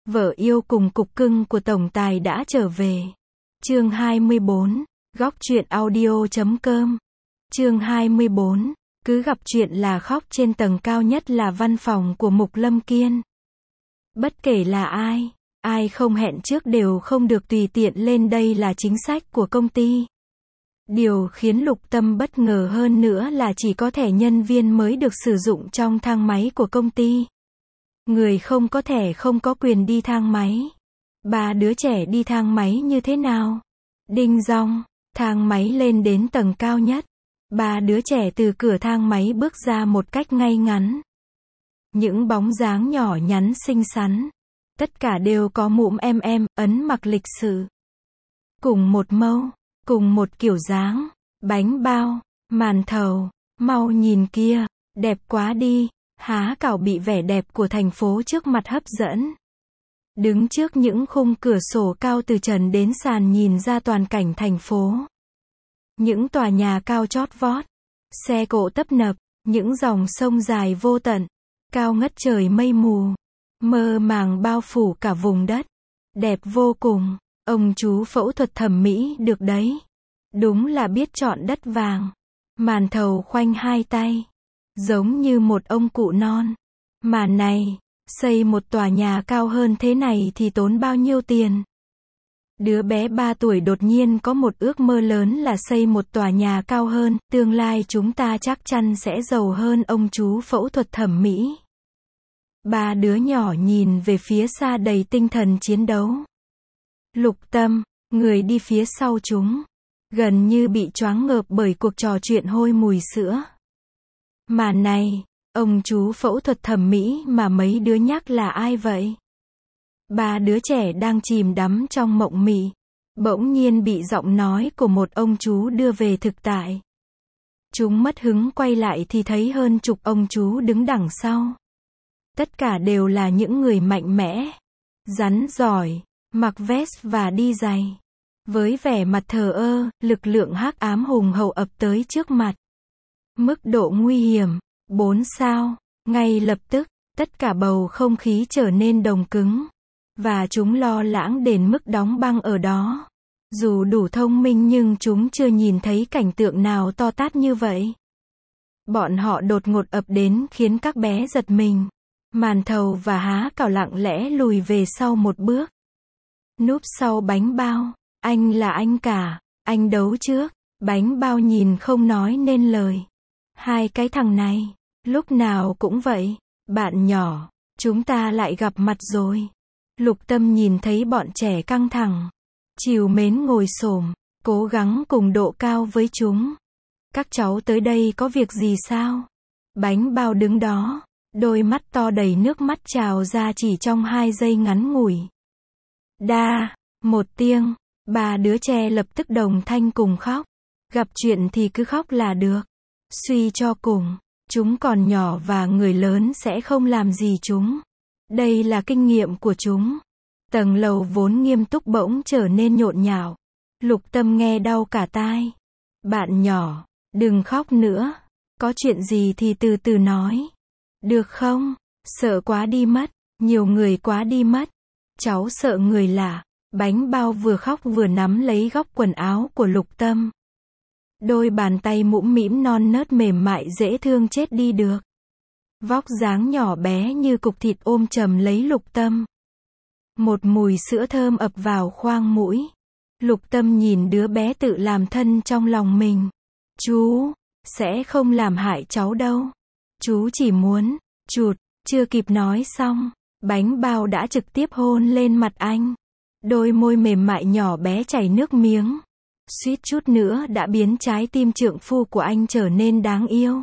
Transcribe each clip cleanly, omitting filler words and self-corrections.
Vợ yêu cùng cục cưng của tổng tài đã trở về. Chương 24, góc truyện audio.com. Chương 24, cứ gặp chuyện là khóc. Trên tầng cao nhất là văn phòng của Mục Lâm Kiên. Bất kể là ai không hẹn trước đều không được tùy tiện lên, đây là chính sách của công ty. Điều khiến Lục Tâm bất ngờ hơn nữa là chỉ có thẻ nhân viên mới được sử dụng trong thang máy của công ty. Người không có thẻ không có quyền đi thang máy. Ba đứa trẻ đi thang máy như thế nào? Đinh dong, thang máy lên đến tầng cao nhất. Ba đứa trẻ từ cửa thang máy bước ra một cách ngay ngắn. Những bóng dáng nhỏ nhắn xinh xắn. Tất cả đều có mũm ấn mặc lịch sự. Cùng một mâu, cùng một kiểu dáng. Bánh bao, màn thầu, mau nhìn kia, đẹp quá đi. Há cảo bị vẻ đẹp của thành phố trước mặt hấp dẫn. Đứng trước những khung cửa sổ cao từ trần đến sàn nhìn ra toàn cảnh thành phố. Những tòa nhà cao chót vót, xe cộ tấp nập, những dòng sông dài vô tận, cao ngất trời mây mù, mơ màng bao phủ cả vùng đất. Đẹp vô cùng, ông chú phẫu thuật thẩm mỹ được đấy. Đúng là biết chọn đất vàng. Màn thầu khoanh hai tay, giống như một ông cụ non. Mà này, xây một tòa nhà cao hơn thế này thì tốn bao nhiêu tiền? Đứa bé 3 tuổi đột nhiên có một ước mơ lớn là xây một tòa nhà cao hơn, tương lai chúng ta chắc chắn sẽ giàu hơn. Ông chú phẫu thuật thẩm mỹ. Ba đứa nhỏ nhìn về phía xa đầy tinh thần chiến đấu. Lục Tâm, người đi phía sau chúng, gần như bị choáng ngợp bởi cuộc trò chuyện hôi mùi sữa. Mà này, ông chú phẫu thuật thẩm mỹ mà mấy đứa nhắc là ai vậy? Ba đứa trẻ đang chìm đắm trong mộng mị, bỗng nhiên bị giọng nói của một ông chú đưa về thực tại. Chúng mất hứng quay lại thì thấy hơn chục ông chú đứng đằng sau. Tất cả đều là những người mạnh mẽ, rắn giỏi, mặc vest và đi giày. Với vẻ mặt thờ ơ, lực lượng hắc ám hùng hậu ập tới trước mặt. Mức độ nguy hiểm, 4 sao. Ngay lập tức, tất cả bầu không khí trở nên đồng cứng. Và chúng lo lắng đến mức đóng băng ở đó. Dù đủ thông minh nhưng chúng chưa nhìn thấy cảnh tượng nào to tát như vậy. Bọn họ đột ngột ập đến khiến các bé giật mình. Màn thầu và há cảo lặng lẽ lùi về sau một bước. Núp sau bánh bao. Anh là anh cả, anh đấu trước. Bánh bao nhìn không nói nên lời. Hai cái thằng này, lúc nào cũng vậy. Bạn nhỏ, chúng ta lại gặp mặt rồi. Lục Tâm nhìn thấy bọn trẻ căng thẳng, trìu mến ngồi xổm, cố gắng cùng độ cao với chúng. Các cháu tới đây có việc gì sao? Bánh bao đứng đó, đôi mắt to đầy nước mắt trào ra chỉ trong 2 giây ngắn ngủi. Đa, một tiếng, ba đứa trẻ lập tức đồng thanh cùng khóc. Gặp chuyện thì cứ khóc là được. Suy cho cùng, chúng còn nhỏ và người lớn sẽ không làm gì chúng. Đây là kinh nghiệm của chúng. Tầng lầu vốn nghiêm túc bỗng trở nên nhộn nhạo. Lục Tâm nghe đau cả tai. Bạn nhỏ, đừng khóc nữa. Có chuyện gì thì từ từ nói. Được không? Sợ quá đi mất. Nhiều người quá đi mất. Cháu sợ người lạ. Bánh bao vừa khóc vừa nắm lấy góc quần áo của Lục Tâm. Đôi bàn tay mũm mĩm non nớt mềm mại dễ thương chết đi được. Vóc dáng nhỏ bé như cục thịt ôm chầm lấy Lục Tâm. Một mùi sữa thơm ập vào khoang mũi. Lục Tâm nhìn đứa bé tự làm thân trong lòng mình. Chú, sẽ không làm hại cháu đâu. Chú chỉ muốn, chụt, chưa kịp nói xong. Bánh bao đã trực tiếp hôn lên mặt anh. Đôi môi mềm mại nhỏ bé chảy nước miếng. Suýt chút nữa đã biến trái tim trượng phu của anh trở nên đáng yêu.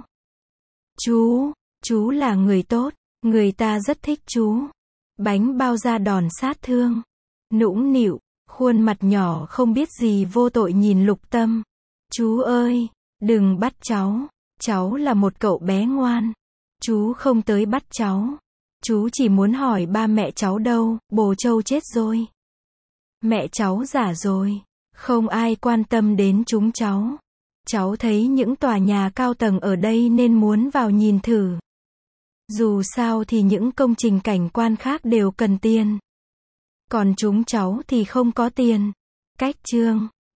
Chú là người tốt, người ta rất thích chú. Bánh bao ra đòn sát thương. Nũng nịu, khuôn mặt nhỏ không biết gì vô tội nhìn Lục Tâm. Chú ơi, đừng bắt cháu là một cậu bé ngoan. Chú không tới bắt cháu. Chú chỉ muốn hỏi ba mẹ cháu đâu, bồ Châu chết rồi. Mẹ cháu già rồi, không ai quan tâm đến chúng cháu. Cháu thấy những tòa nhà cao tầng ở đây nên muốn vào nhìn thử. Dù sao thì những công trình cảnh quan khác đều cần tiền. Còn chúng cháu thì không có tiền. Cách chương